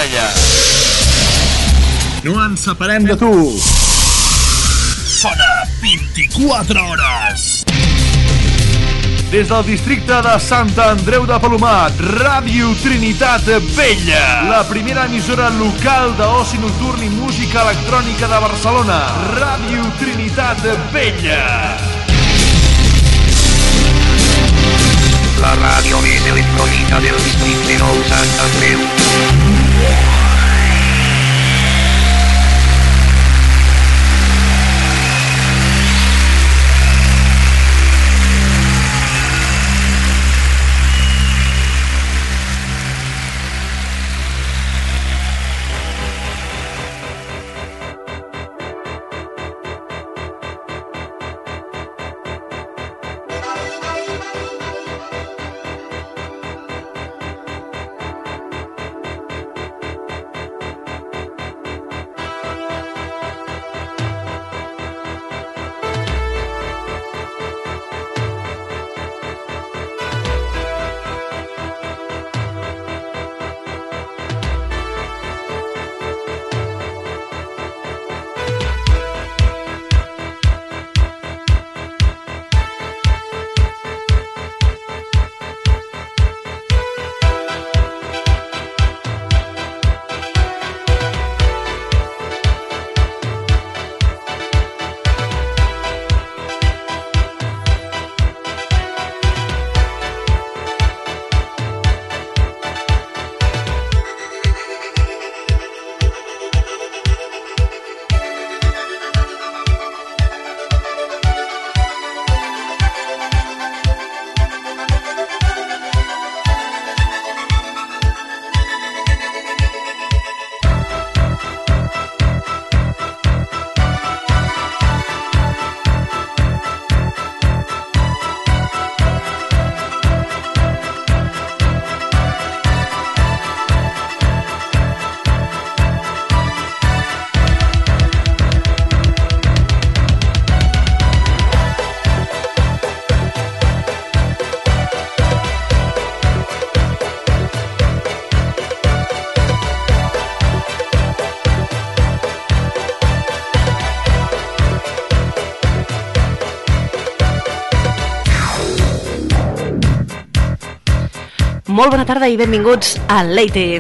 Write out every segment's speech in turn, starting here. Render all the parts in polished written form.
Cornellà. No ens separem de tu. Sona 24 hores. Des del districte de Sant Andreu de Palomat, Ràdio Trinitat Vella, la primera emissora local d'oci nocturn i música electrònica de Barcelona. Ràdio Trinitat Vella. La ràdio més electrònica del districte nou Sant Andreu. Molt bona tarda i benvinguts a Leite.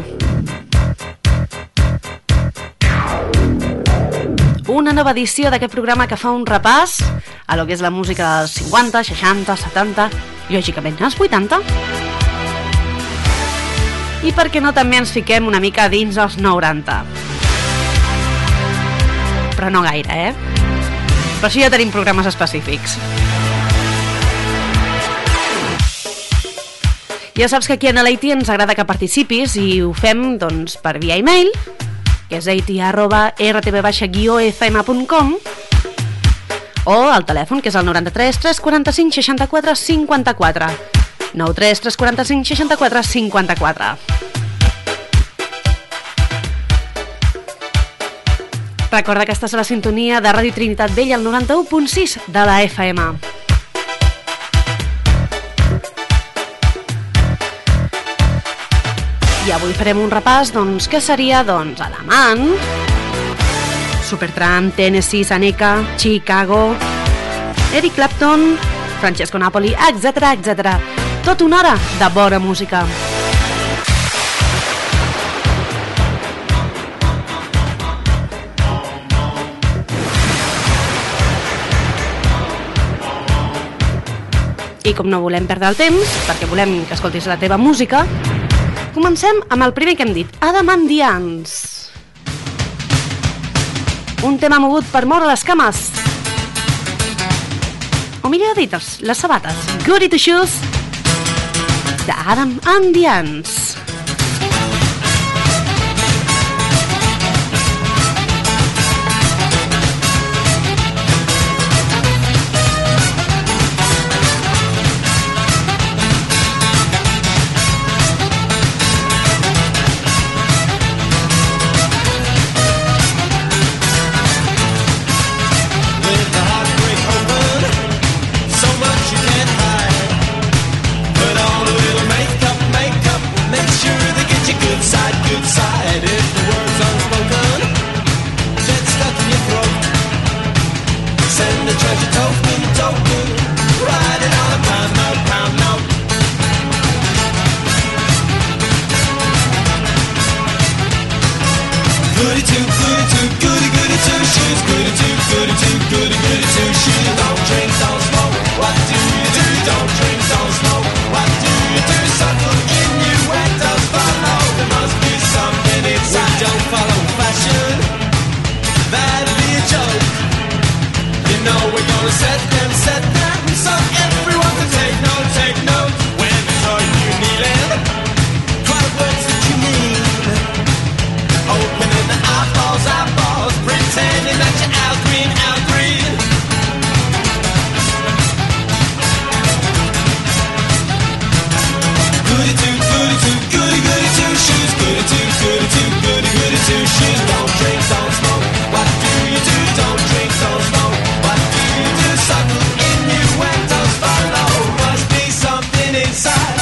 Una nova edició d'aquest programa que fa un repàs a lo que és la música dels 50, 60, 70, lògicament als 80. I per què no també ens fiquem una mica dins els 90. Però no gaire, Per això ja tenim programes específics. Ja saps que aquí a Leite ens agrada que participis i ho fem doncs, per via e-mail, que és leite@rtv-fm.com, o al telèfon, que és el 93 345 64 54. 93 345 64 54. Recorda que estàs a la sintonia de Ràdio Trinitat Vella, al 91.6 de la FM. I avui farem un repàs, doncs, que seria, doncs, Alamán, Supertramp, Tennessee, Seneca, Chicago, Eric Clapton, Francesco Napoli, etc, etc. Tot una hora de bona música. I com no volem perdre el temps, perquè volem que escoltis la teva música, comencem amb el primer que hem dit, Adam and the Ants. Un tema mogut per moure les cames. O millor dit, les sabates. Goody Two Shoes d'Adam and the Ants. Makeup makes Goody two, goody goody two shoes. Goody two, goody two shoes. Don't drink, don't smoke. What do you do? Don't drink, don't smoke. What do you do? Subtle innuendos follow. There must be something inside. We don't follow fashion. That'd be a joke. You know we're gonna set them so everyone can take note. When are you kneeling? What words that you mean? Opening the eyeballs, pretending that you're out green. Goody two shoes. Goody two shoes. Don't drink, don't smoke. What do you do? Don't drink, don't smoke. What do you do? Subtle innuendos follow. Must be something inside.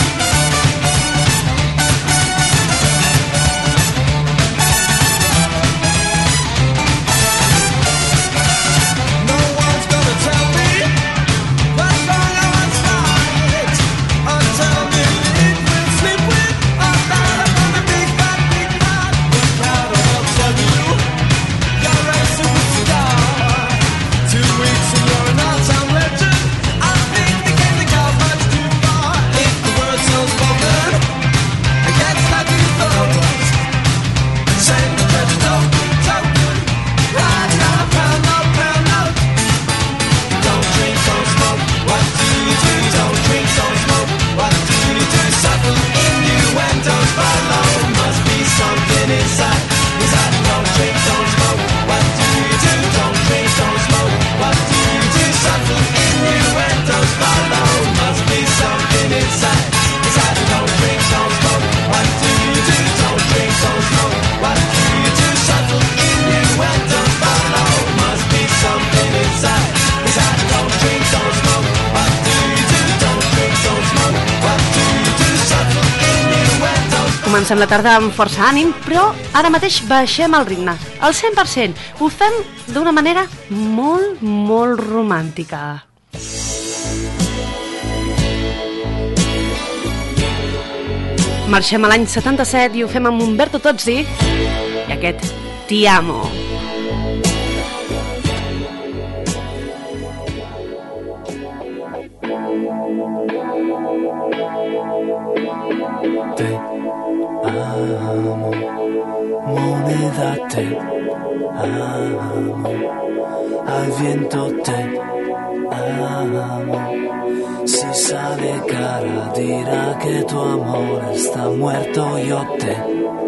No one's gonna tell me what's wrong or what's right. Until the lead will sleep with a lot of the big bad. We're proud of tell you you're a superstar. 2 weeks and you're an all-time legend. I think the game they got much too far. If the word's unspoken, it gets like you close. Send the treasure token, riding on a pound note. Don't drink, don't smoke. What do you do? Don't drink, don't smoke. What do you do? Subtle innuendos follow. Must be something inside. Don't drink, don't smoke. What do you do? Don't drink, don't smoke. What do you do? Subtle innuendos follow. Must be something inside. Don't drink, don't smoke. What do you do? Don't drink, don't smoke. What do you do? Subtle innuendos follow. Must be something inside. Don't drink, don't smoke. What do you do? Don't drink, don't smoke. What do you do? Subtle innuendos. Comencem la tarda amb força ànim, però ara mateix baixem el ritme, al 100%. Ho fem d'una manera molt romàntica. Marxem a l'any 77 i ho fem amb Umberto Tozzi i aquest Ti amo. Te amo, moneda te amo, al viento te amo. Si sale cara dirá que tu amor está muerto, yo te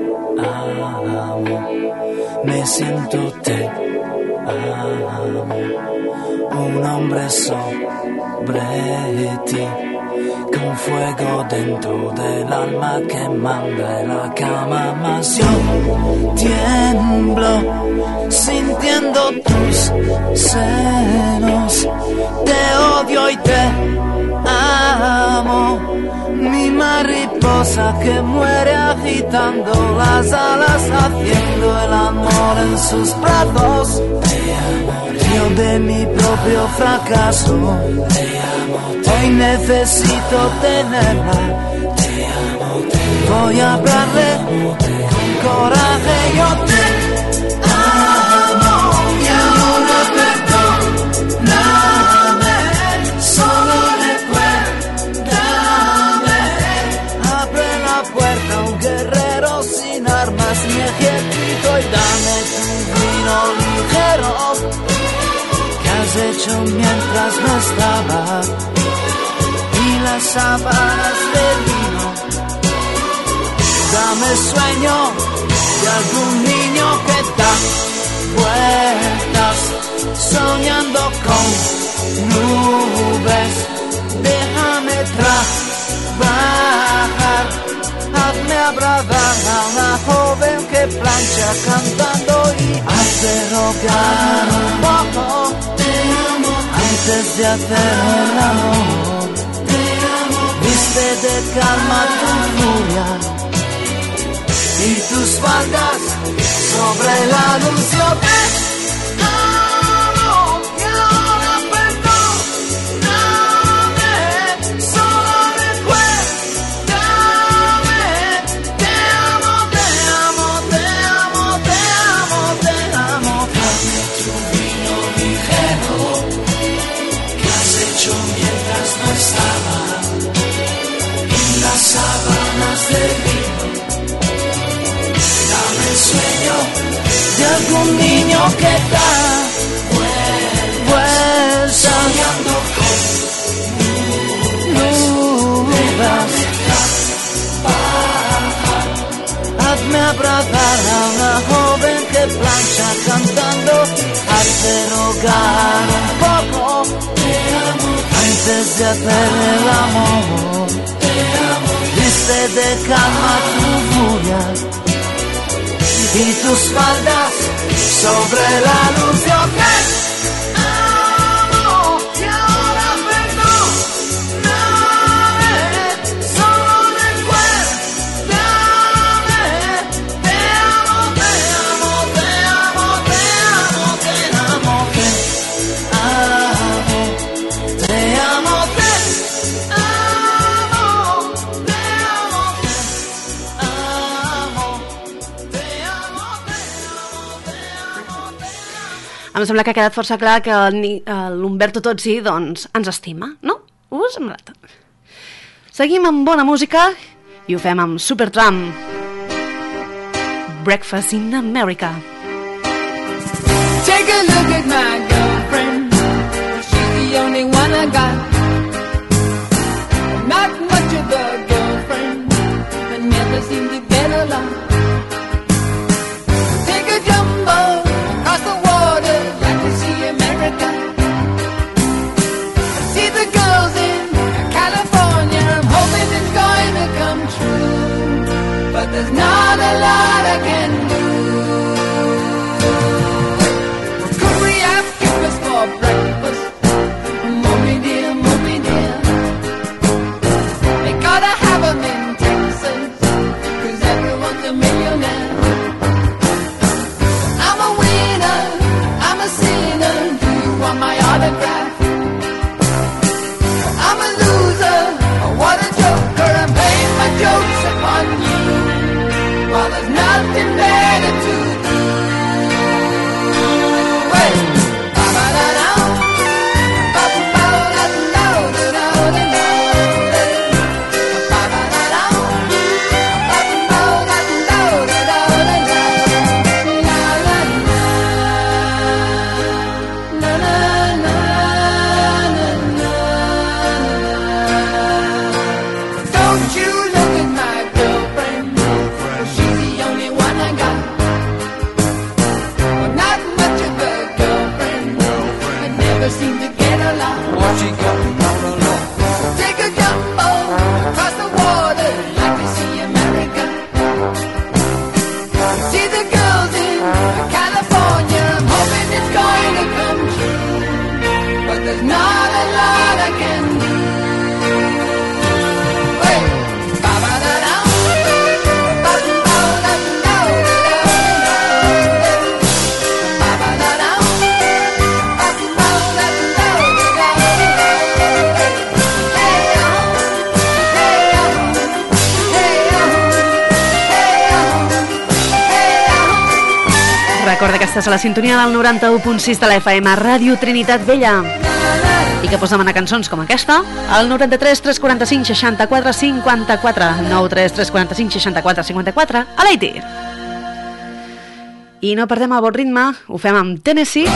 amo, me siento te amo, un hombre sobre ti, con fuego dentro del alma que manda en la cama, mas yo tiemblo sintiendo tus senos, te odio y te amo, mi mariposa que muere agitando las alas, haciendo el amor en sus brazos. Te amo, yo de mi propio fracaso. Te amo, hoy necesito tenerla. Te amo, voy a hablarle con coraje. Yo te amo y ahora perdóname. Solo recuérdame. Abre la puerta a un guerrero sin armas ni ejército y dame tu vino ligero que has hecho mientras no estaba, y las sábanas de lino. Dame sueño de algún niño que da vueltas soñando con nubes. Déjame trabajar, hazme abrazar a una joven que plancha cantando y hace rogar un poco antes de hacer el amor. Viste de calma tu furia y tus faldas sobre el anuncio de amo y ahora perdóname. Solo recuérdame. Te amo, te amo, te amo, te tengo un niño que da vueltas soñando con nubes. Hazme abrazar a una joven que plancha cantando, hazte rogar un poco antes de hacer el amor. Viste de calma tu furia y tus faldas sobre la luz. Yo te amo y ahora perdóname, solo recuérdame. Te amo, te amo, te amo, te amo, te amo, te amo, te amo, te Em sembla que ha quedat força clar que l'Umberto Tozzi, doncs, ens estima, no? Us ha semblat? Seguim amb bona música i ho fem amb Supertramp. Breakfast in America. Take a look at my girlfriend. She's the only one I got. Not much of a girlfriend, but never seem to get along. Take a jumbo across the water, like to see America. See the girls in California, I'm hoping it's going to come true, but there's not a lot I can do. Could we have breakfast for breakfast? Mommy dear, mommy dear. They gotta have 'em in Texas, 'cause everyone's a millionaire. I'm a winner, I'm a sinner, do you want my autograph? I'm a loser, what a joker, I'm playing my jokes upon you, while there's nothing better to do. Hey! Ba-ba-da-da, ba-ba-da-da-da-da-da-da-da-da. Ba-ba-da-da, ba-ba-da-da-da-da-da-da-da. La la la, na na na na. Don't you look at my girlfriend, she's the only one I got. I'm not much of a girlfriend, I never seem to get along. What you got not alone? Take a jumbo across the water, like to see America. See the girls in California, I'm hoping it's going to come true, but there's not a lot I can do. Hey! Ba-ba-da-da, ba-ba-da-da-da-da-da. Ba-ba-da-da, Recorda que estàs a la sintonia del 91.6 de la FM, Ràdio Trinitat Vella, i que pots demanar cançons com aquesta al 93 345 64 54, 93 345 64 54, a l'Haití. I no perdem el bon ritme, ho fem amb Tennessee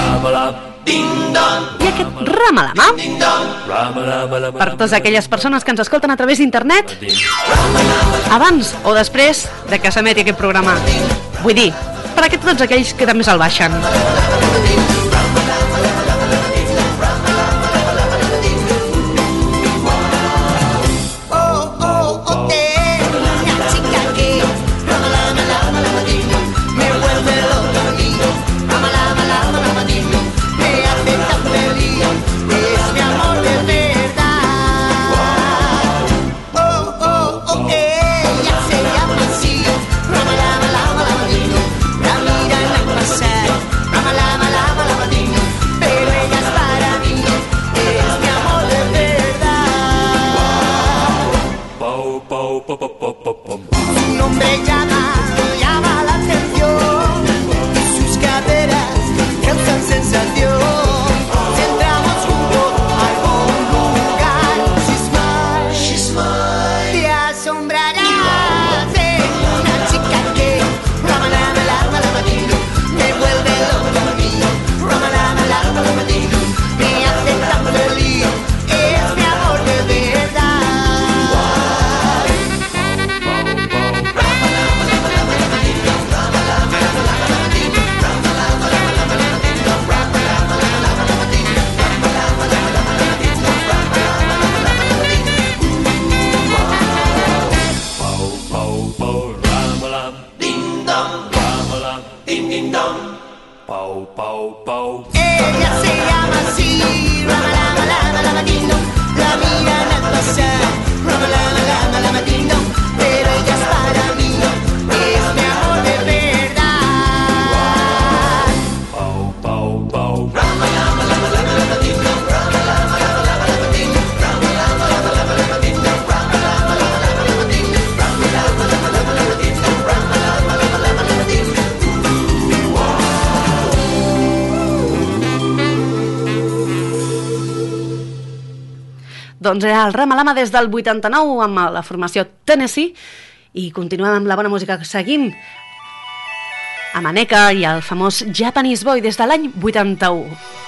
i aquest Ramalama. Per totes aquelles persones que ens escolten a través d'internet abans o després de que s'emeti aquest programa. Vull dir, per a tots aquells que també se'l baixen. Lama, lama, lama, Ella se llama así, Rama Lama Lama Lama Ding Dong. La miran al pasar, Rama Lama Lama Lama Ding Dong. Pero ella es para mí, es mi amor de verdad. Rama Lama Lama Lama Lama Ding Dong. Rama Lama Lama Lama Lama Ding Dong. Rama Lama Lama Lama Lama Ding Dong. Rama Lama Lama Lama Lama Ding Dong. Rama Lama Lama Lama Lama Ding Dong. Rama Lama Lama Lama Lama Ding Dong. Doncs era el Rama-Lama des del 89 amb la formació Tennessee i continuem amb la bona música. Seguim amb Aneka i el famós Japanese Boy des de l'any 81.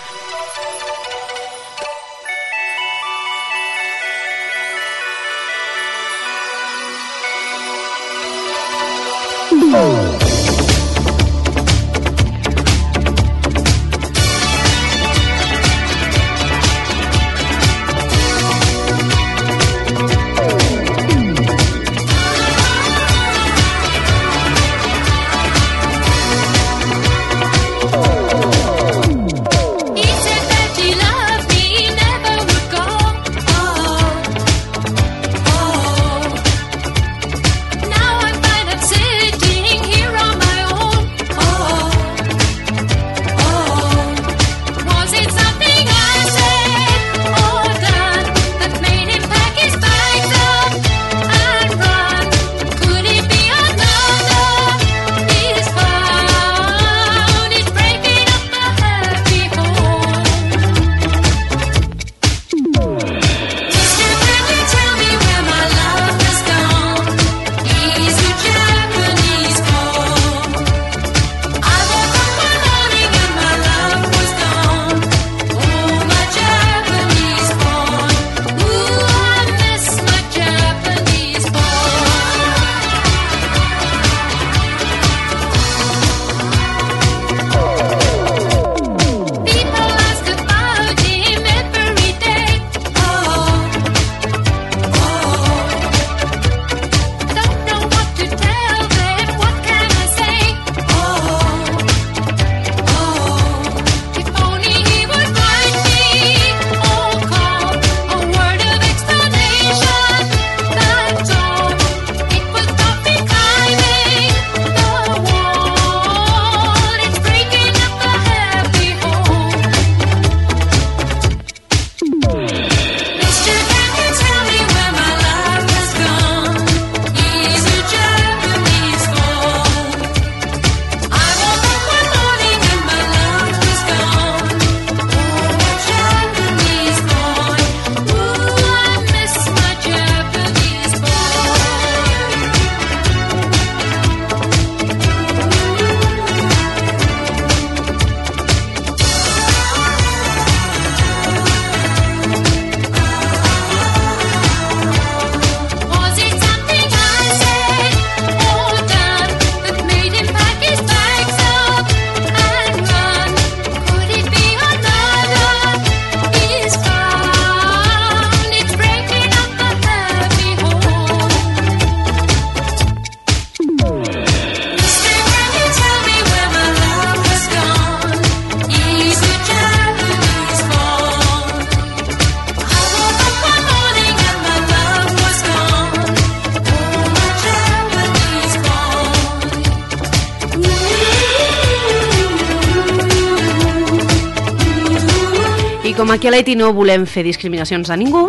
I com aquí a l'Eti no volem fer discriminacions a ningú,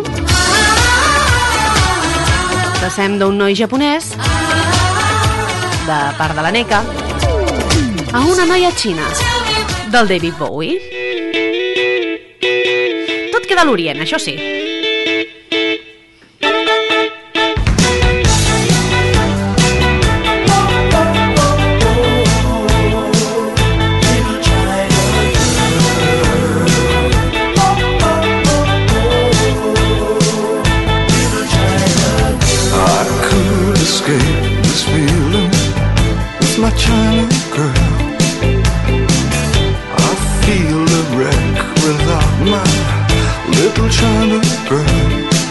passem d'un noi japonès, de part de l'Aneka, a una noia xina, del David Bowie. Tot queda a l'Orient, això sí. My China girl, I feel a wreck without my little China girl.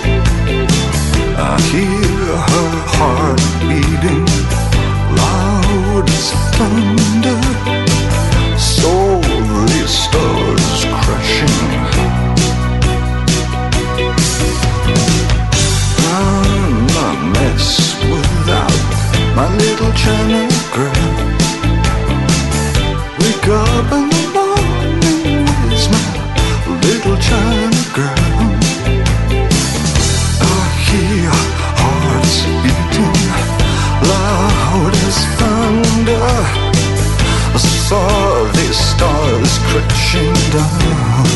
I hear her heart beating loud as thunder, so China girl. Wake up in the morning, where's my little China girl? I hear hearts beating loud as thunder. I saw these stars crashing down.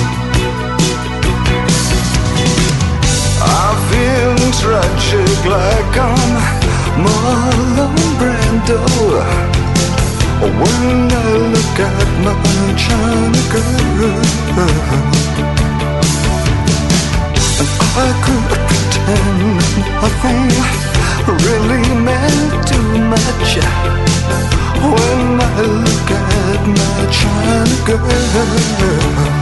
I feel tragic like I'm Marlon Brando when I look at my China girl. And I could pretend nothing really meant too much when I look at my China girl.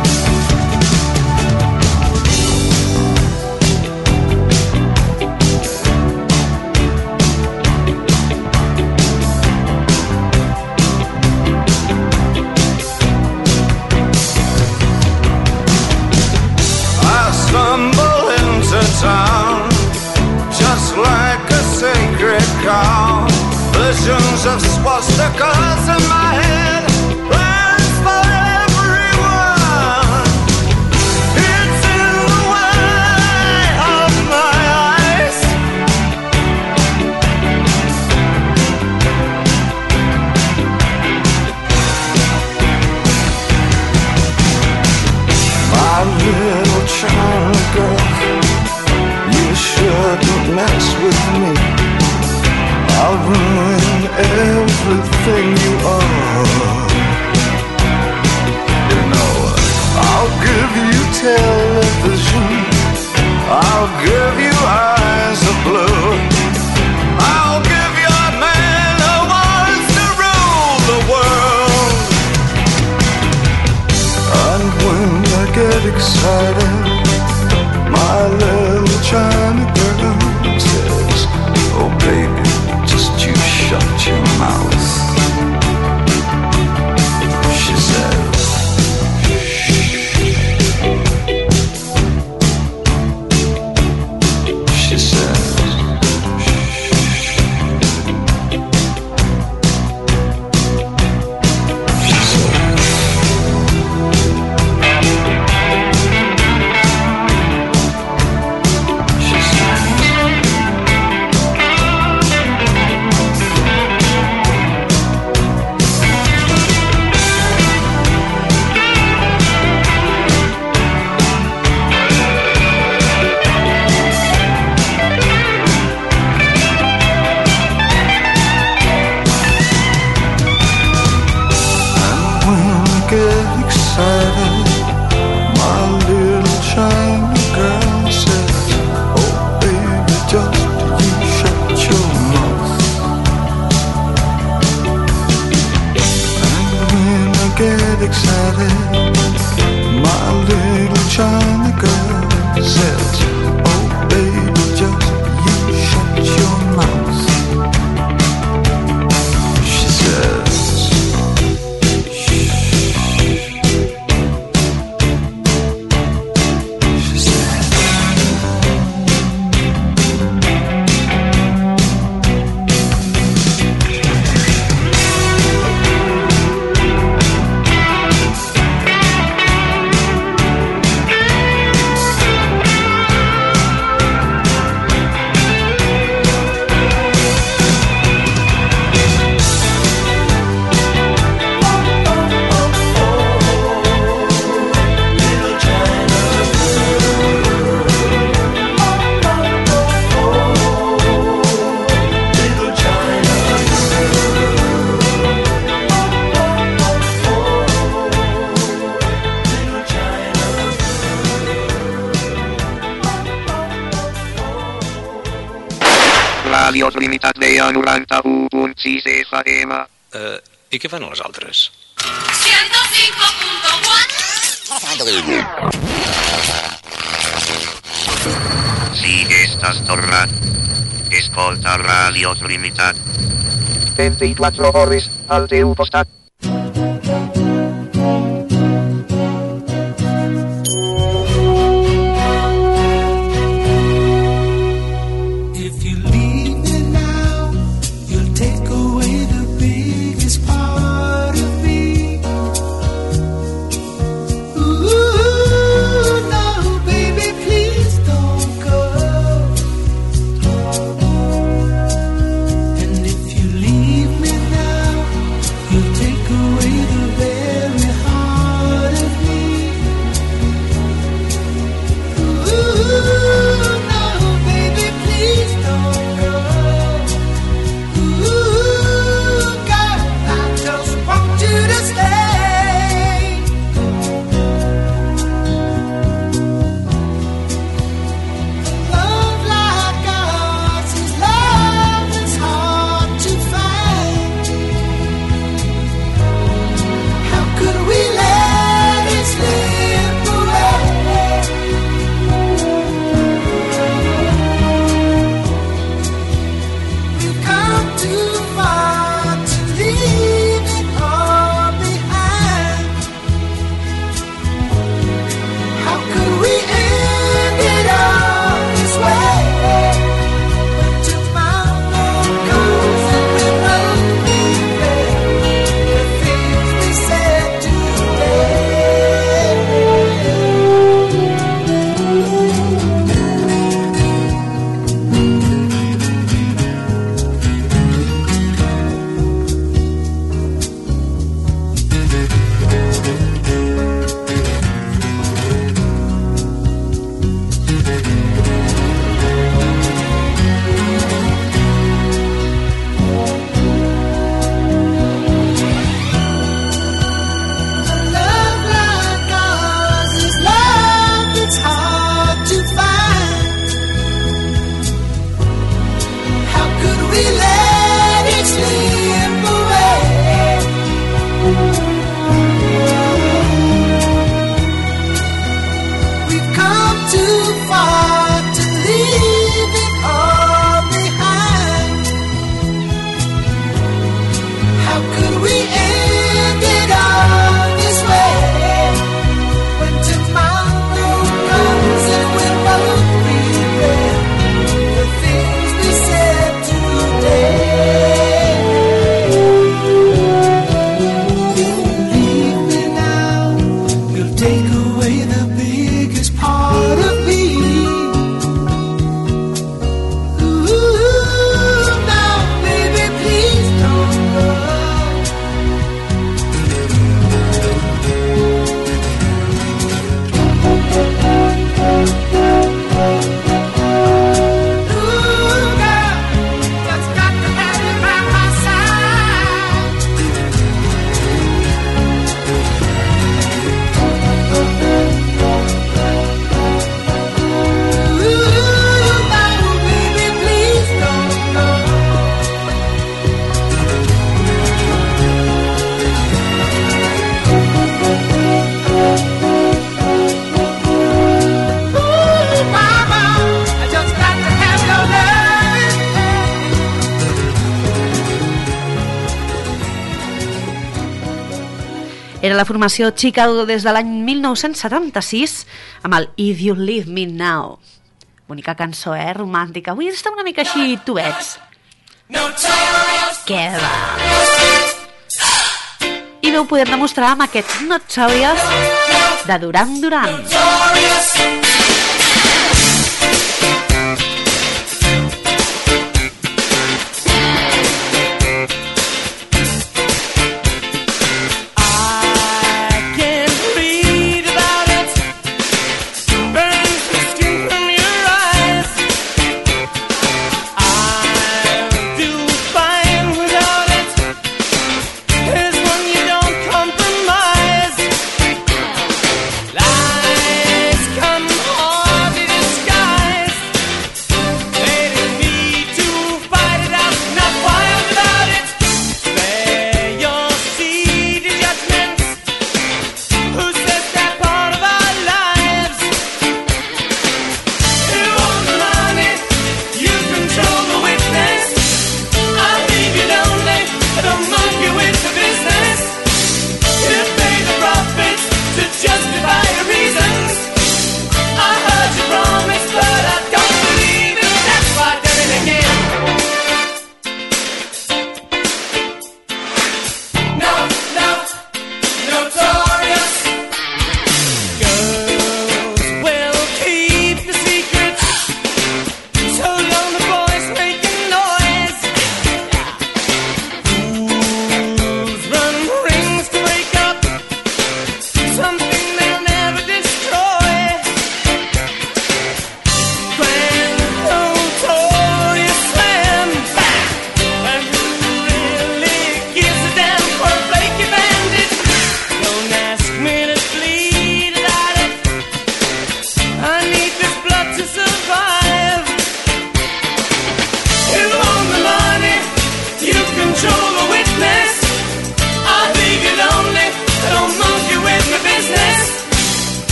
Town, just like a sacred cow. Visions of swastikas in my head, plans for everyone. It's in the way of my eyes. My little China girl, you shouldn't mess with me. I'll ruin everything you are. You know, I'll give you television, I'll give you eyes of blue, I'll give you a man who wants to rule the world. And when I get excited, my little China girl says, oh baby, just you shut your mouth. She says, she says, Radio Trinitat Vella 91.6 FM. I què fan les altres? 105.4 Si estàs tornat, escolta Radio Trinitat. 24 hores al teu costat. If you leave me now, you'll take away How could we end it all this way? When tomorrow comes and we'll both regret the things we said today. If you leave me now, you'll take away the biggest part of me. Ooh, now, baby, please don't go. Ooh, girl, just got to have you by my side. Ooh, now, baby, please don't go. Ooh, mama, I just got to have your loving. Era la formació Chicago des de l'any 1976 amb el If You Leave Me Now. Bonica cançó, romàntica. Avui està una mica així tubets. Què va? I ho podem demostrar amb aquests Notorious de Duran Duran. I can read about it. Burns the skin from your eyes. I'll do fine without it. Here's one you don't compromise. Lies come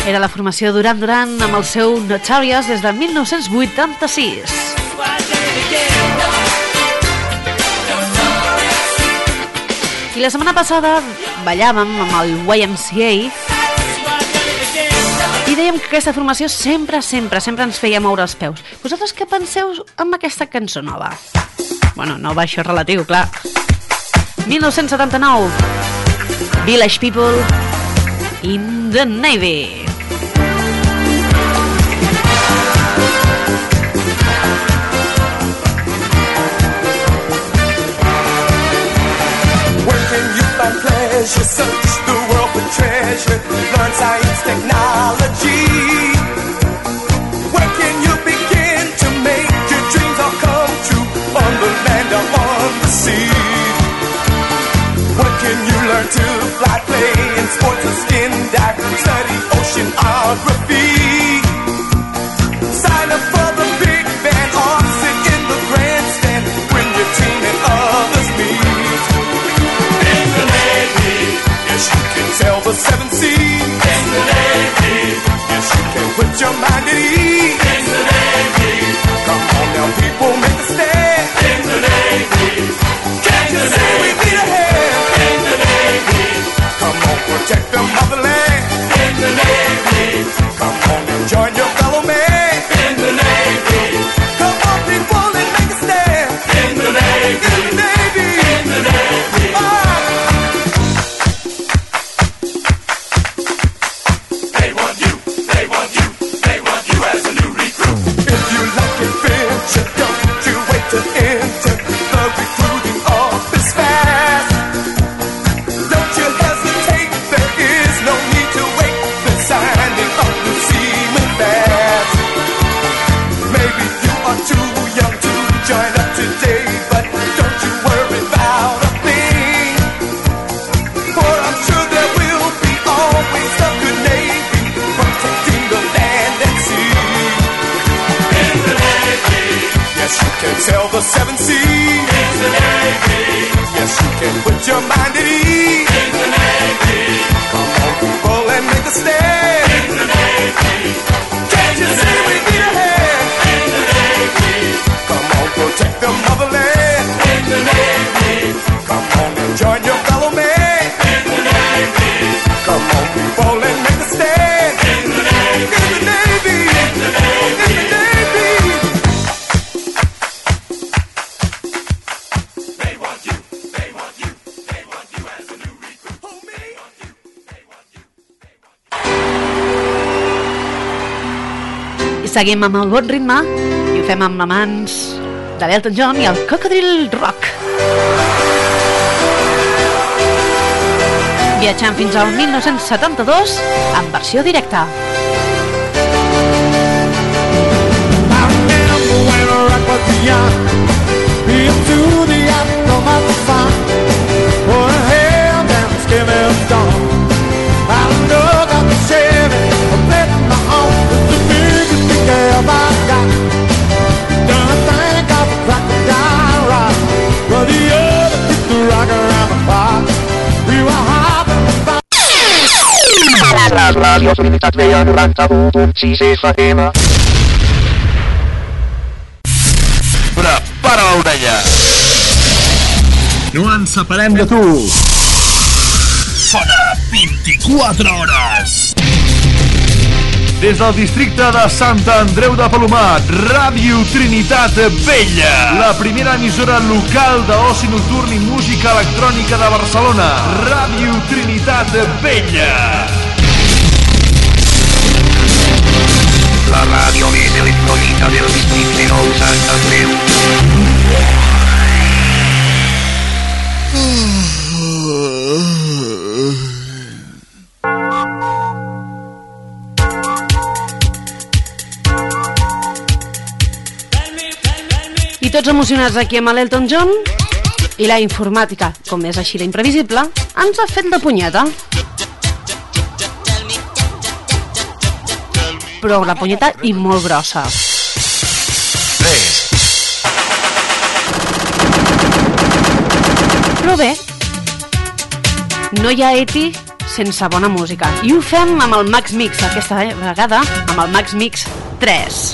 Era la formació Duran Duran amb el seu Notorious des de 1986. I la setmana passada ballàvem amb el YMCA i dèiem que aquesta formació sempre ens feia moure els peus. Vosaltres què penseu amb aquesta cançó nova? Bueno, nova, això és relatiu, clar. 1979, Village People in the Navy. Pleasure, search the world for treasure, learn science, technology. Where can you begin to make your dreams all come true, on the land or on the sea? What can you learn to fly, play in sports or skin dive, study oceanography? Sign up for the big band or sit in the grandstand when your team and others meet. Yes, you can sail the seven seas. In the Navy. Yes, you can put your mind at ease. In the Navy. Come on now, people, make a stand. In the Navy. Can't you see we need a hand? In the Navy. Come on, protect the motherland. In the Navy. Come on and join your fellow man. In the Navy. Come on, people, and make a stand. In the Navy. In the Navy. In the Navy. Sail the seven seas. In the Navy. Yes, you can put your mind at ease. In the Navy. Come on, people, and make a stand. In the Navy. Can't you see we need a hand? In the Navy. Come on, protect the motherland. In the Navy. Come on and join your fellow man. In the Navy. Come on, people, and make a stand. In the Navy. In the Navy. In the Navy. In the Navy. Seguim amb el bon ritme i ho fem amb les mans de l'Elton John i el Cocodril Rock. Viatjant fins al 1972 en versió directa. La ràdio Trinitat Vella 91.6 FM. Prepara l'orella. No ens separem de tu. Sona 24 hores. Des del districte de Sant Andreu de Palomar, Ràdio Trinitat Vella, la primera emissora local d'oci nocturn i música electrònica de Barcelona. Ràdio Trinitat Vella. La ràdio més electrònica del districte nou Sant Andreu. I tots emocionats aquí amb l'Elton John i la informàtica, com és així d'imprevisible, ens ha fet de punyeta. Però la punyeta i molt grossa. Però bé, no hi ha ETI sense bona música. I ho fem amb el Max Mix, aquesta vegada amb el Max Mix 3.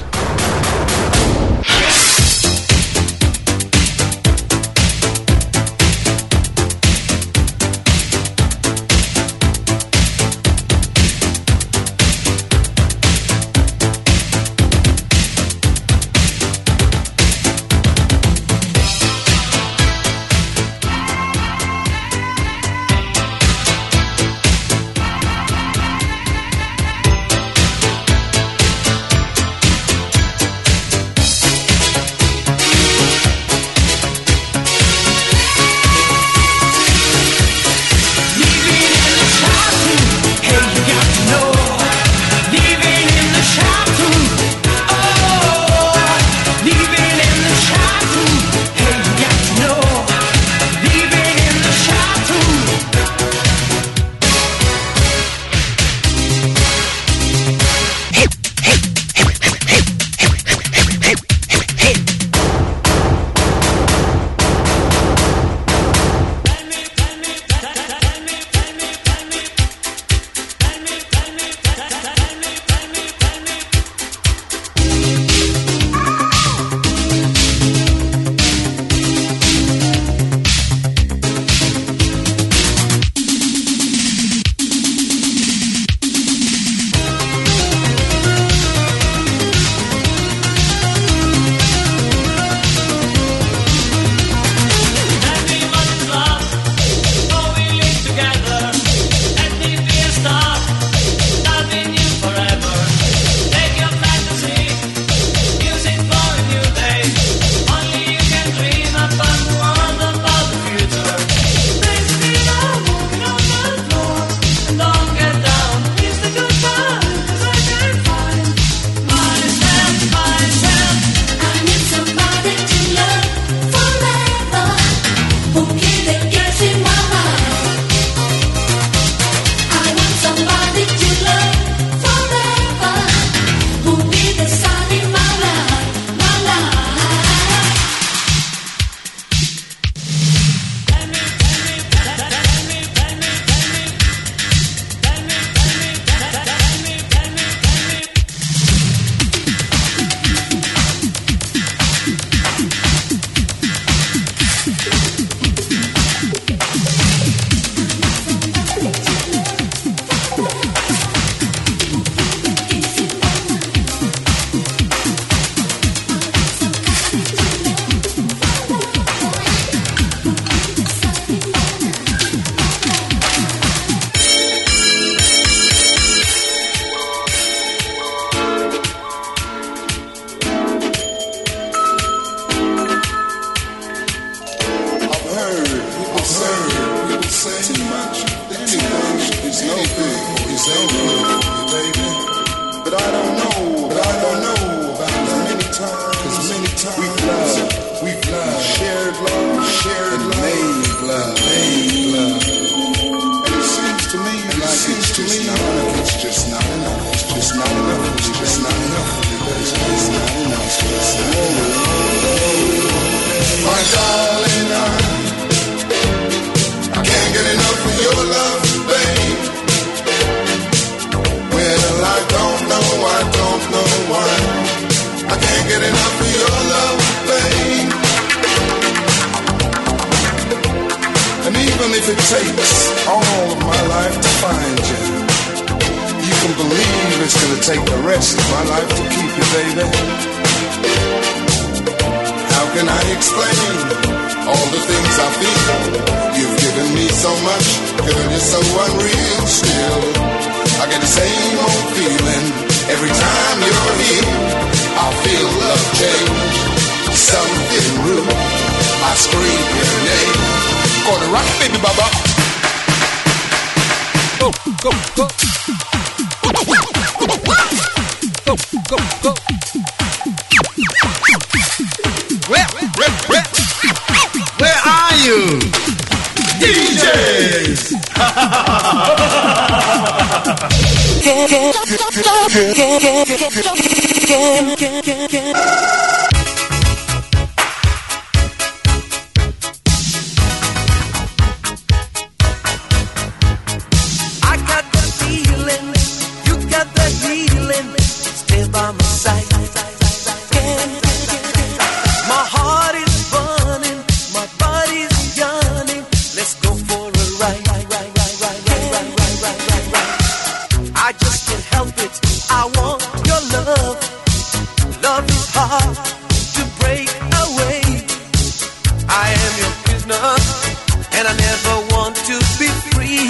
I just can't help it. I want your love. Love is hard to break away. I am your prisoner, and I never want to be free.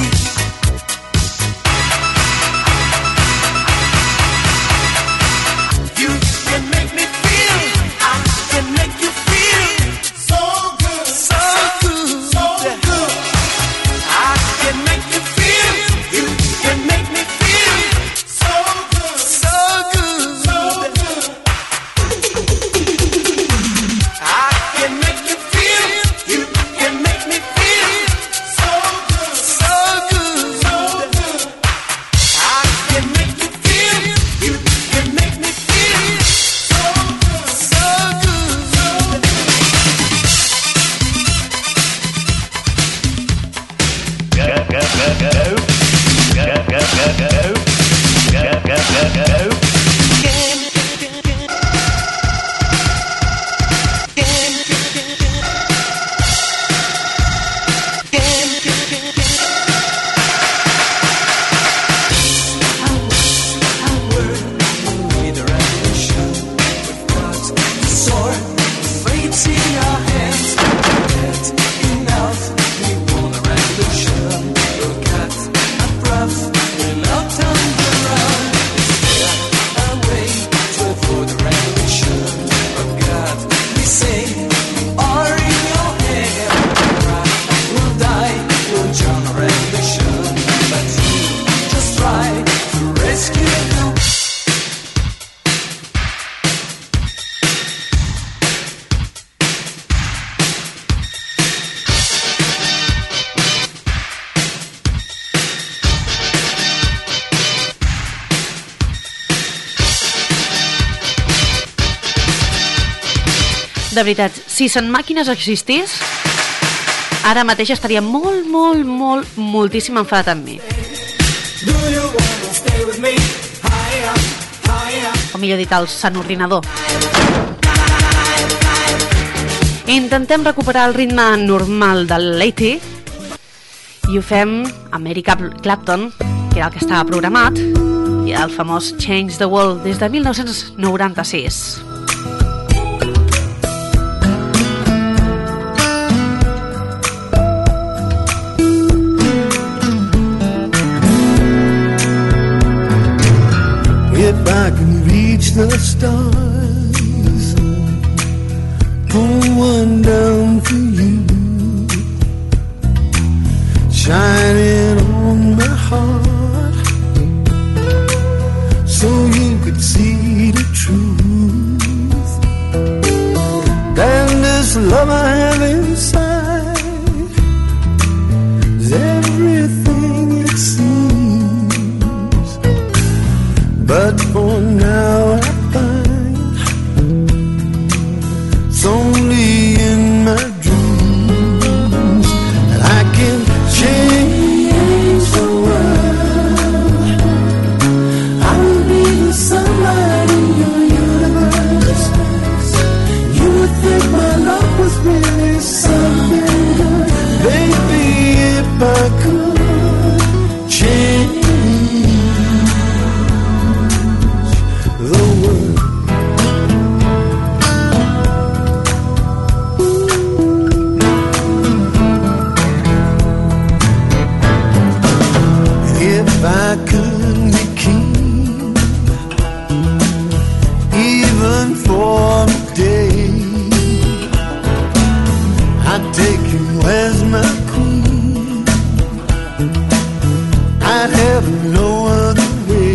You can make me feel, I can make you feel so good, so good, so good. I can make you feel, you can make me feel so good, so good, so good. I can make you feel, you can make me feel so good, so good, so good. I can make you feel, you can make me feel so good, so good, so good. De veritat, si Sant Màquines existís, ara mateix estaria moltíssim enfadat amb mi. O millor dit, el Sant Ordinador. Intentem recuperar el ritme normal del Lady i ho fem amb Eric Clapton, que era el que estava programat, i el famós Change the World des de 1996. If I can reach the stars, pull one down for you, shining on my heart, so you could see the truth. And this love I have inside is everything it seems. But for now I find it's only in my dreams that I can change the world. I will be the sunlight in your universe. You would think my love was really something good. Baby, if I could change the world. If I could be king, even for a day, I'd take you as my queen. I'd have no other way.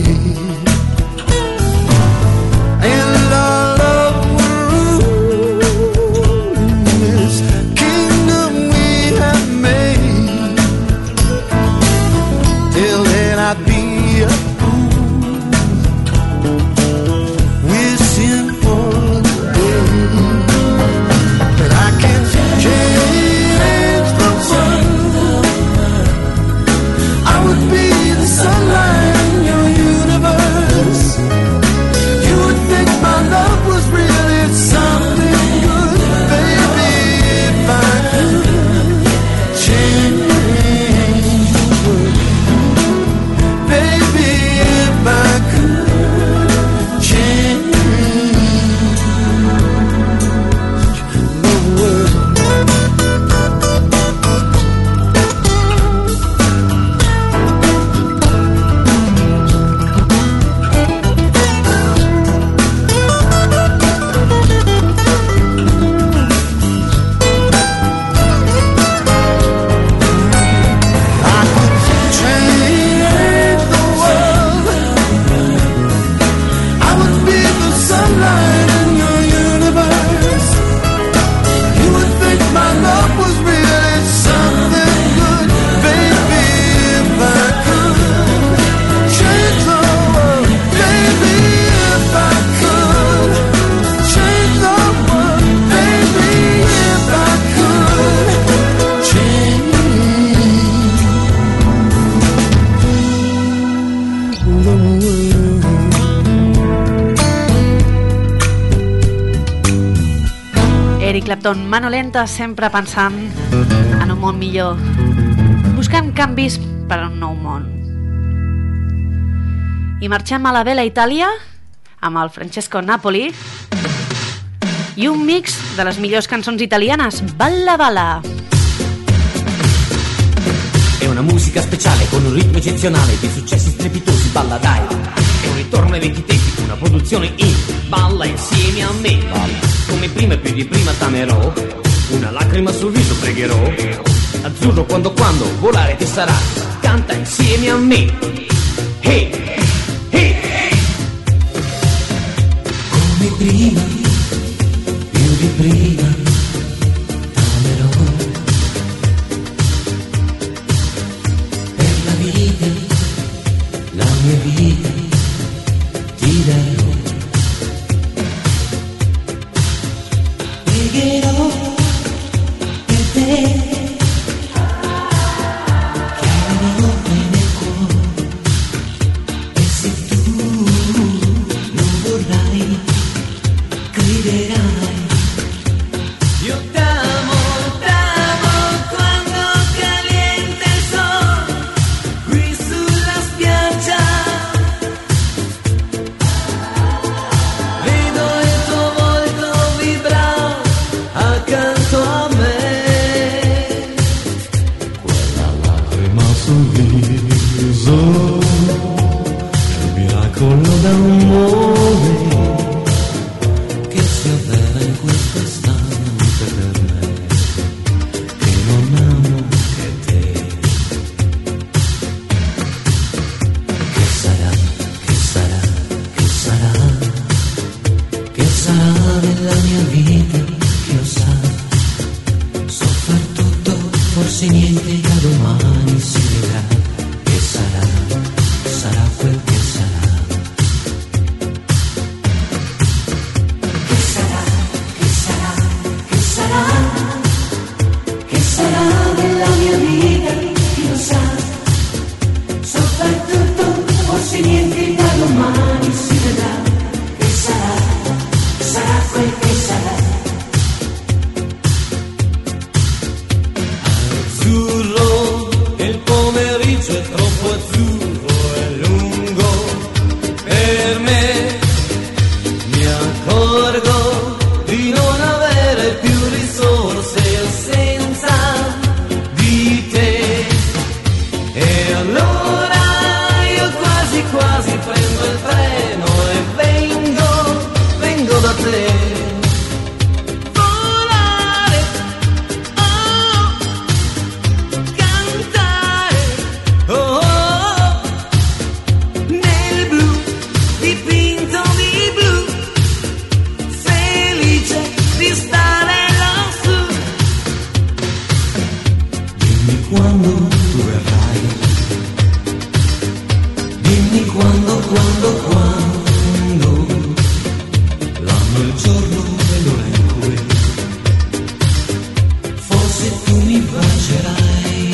And our love will rule in this kingdom we have made. Till then I'd be a fool, wishing for the day that I can change the world. I would be the sunlight in your universe. You would think my love was really something good. Baby, if I could change the world. Baby, the world. Eric Clapton, mano lenta, sempre pensant en un món millor, buscant canvis per a un nou món. I marxem a la Bella Itàlia amb el Francesco Napoli i un mix de les millors cançons italianes, Balla Balla. È una musica speciale con un ritmo eccezionale, di successi strepitosi, balla dai. È un ritorno ai vecchi tempi, una produzione in balla insieme a me. Balla. Come prima e più di prima t'amerò, una lacrima sul viso pregherò. Azzurro quando volare ti sarà, canta insieme a me. Hey, hey, hey. Come prima, più di prima t'amerò. Per la vita, la mia vita ti darò. Pregherò per te, chiamerò nel cuore. E se tu non vorrai, griderai. Io t'amo, t'amo quando caliente il sole qui sulla spiaggia. Vedo il tuo volto vibrare accanto a me. Quella lacrima sul viso è il miracolo d'amore che si avvera in questo istante per me, che non amo che te. Che sarà, che sarà, che sarà, che sarà nella mia vita, che lo sa. So far tutto, forse niente, da domani si vedrà. Che sarà, sarà quel che sarà. Che sarà, che sarà, che sarà, che sarà nella mia vita, chi lo sa. So far tutto, forse niente, da domani si vedrà. Che sarà, sarà quel che sarà. Azzurro, il pomeriggio è troppo azzurro e lungo per me. Mi accorgo di non avere più risorse senza di te. E allora io quasi quasi prendo il treno e vengo da te. Volare, oh, cantare, oh, oh, nel blu, dipinto di blu, felice di stare lassù. Dimmi quando tu verrai, dimmi quando, l'anno, il giorno e l'ora in cui forse tu mi bacerai.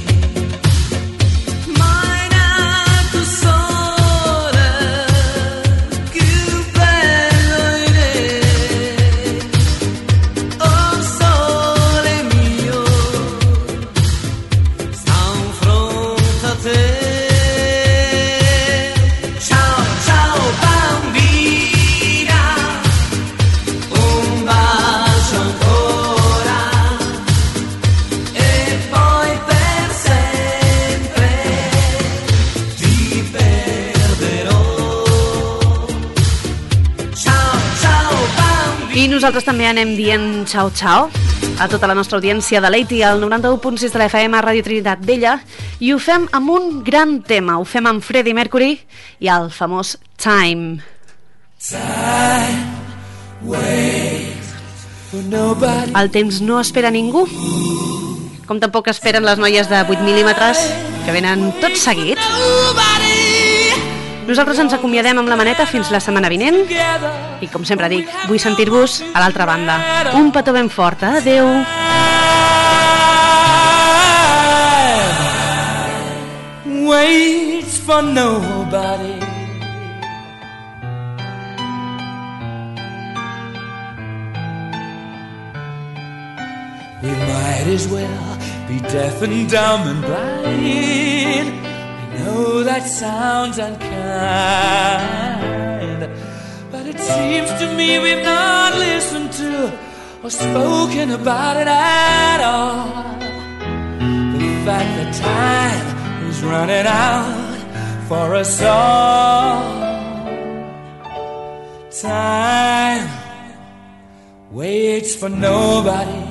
Mai nato sole, più bello in te. Oh sole mio, sta in fronte a te. Ciao, ciao bambina, un bacio ancora e poi per sempre ti perderò. Ciao, ciao bambina. I nosaltres també anem dient ciao ciao a tota la nostra audiència de l'EITI al 91.6 de la FM a Ràdio Trinitat Vella, i ho fem amb un gran tema, ho fem amb Freddie Mercury i el famós Time. El temps no espera ningú, com tampoc esperen les noies de 8 mil·límetres que venen tot seguit. Nosaltres ens acomiadem amb la maneta fins la setmana vinent i, com sempre dic, vull sentir-vos a l'altra banda. Un petó ben fort, adeu. Wait for nobody. We might as well be deaf and dumb and blind. I know that sounds unkind, but it seems to me we've not listened to or spoken about it at all. The fact that time is running out for us all. Time waits for nobody.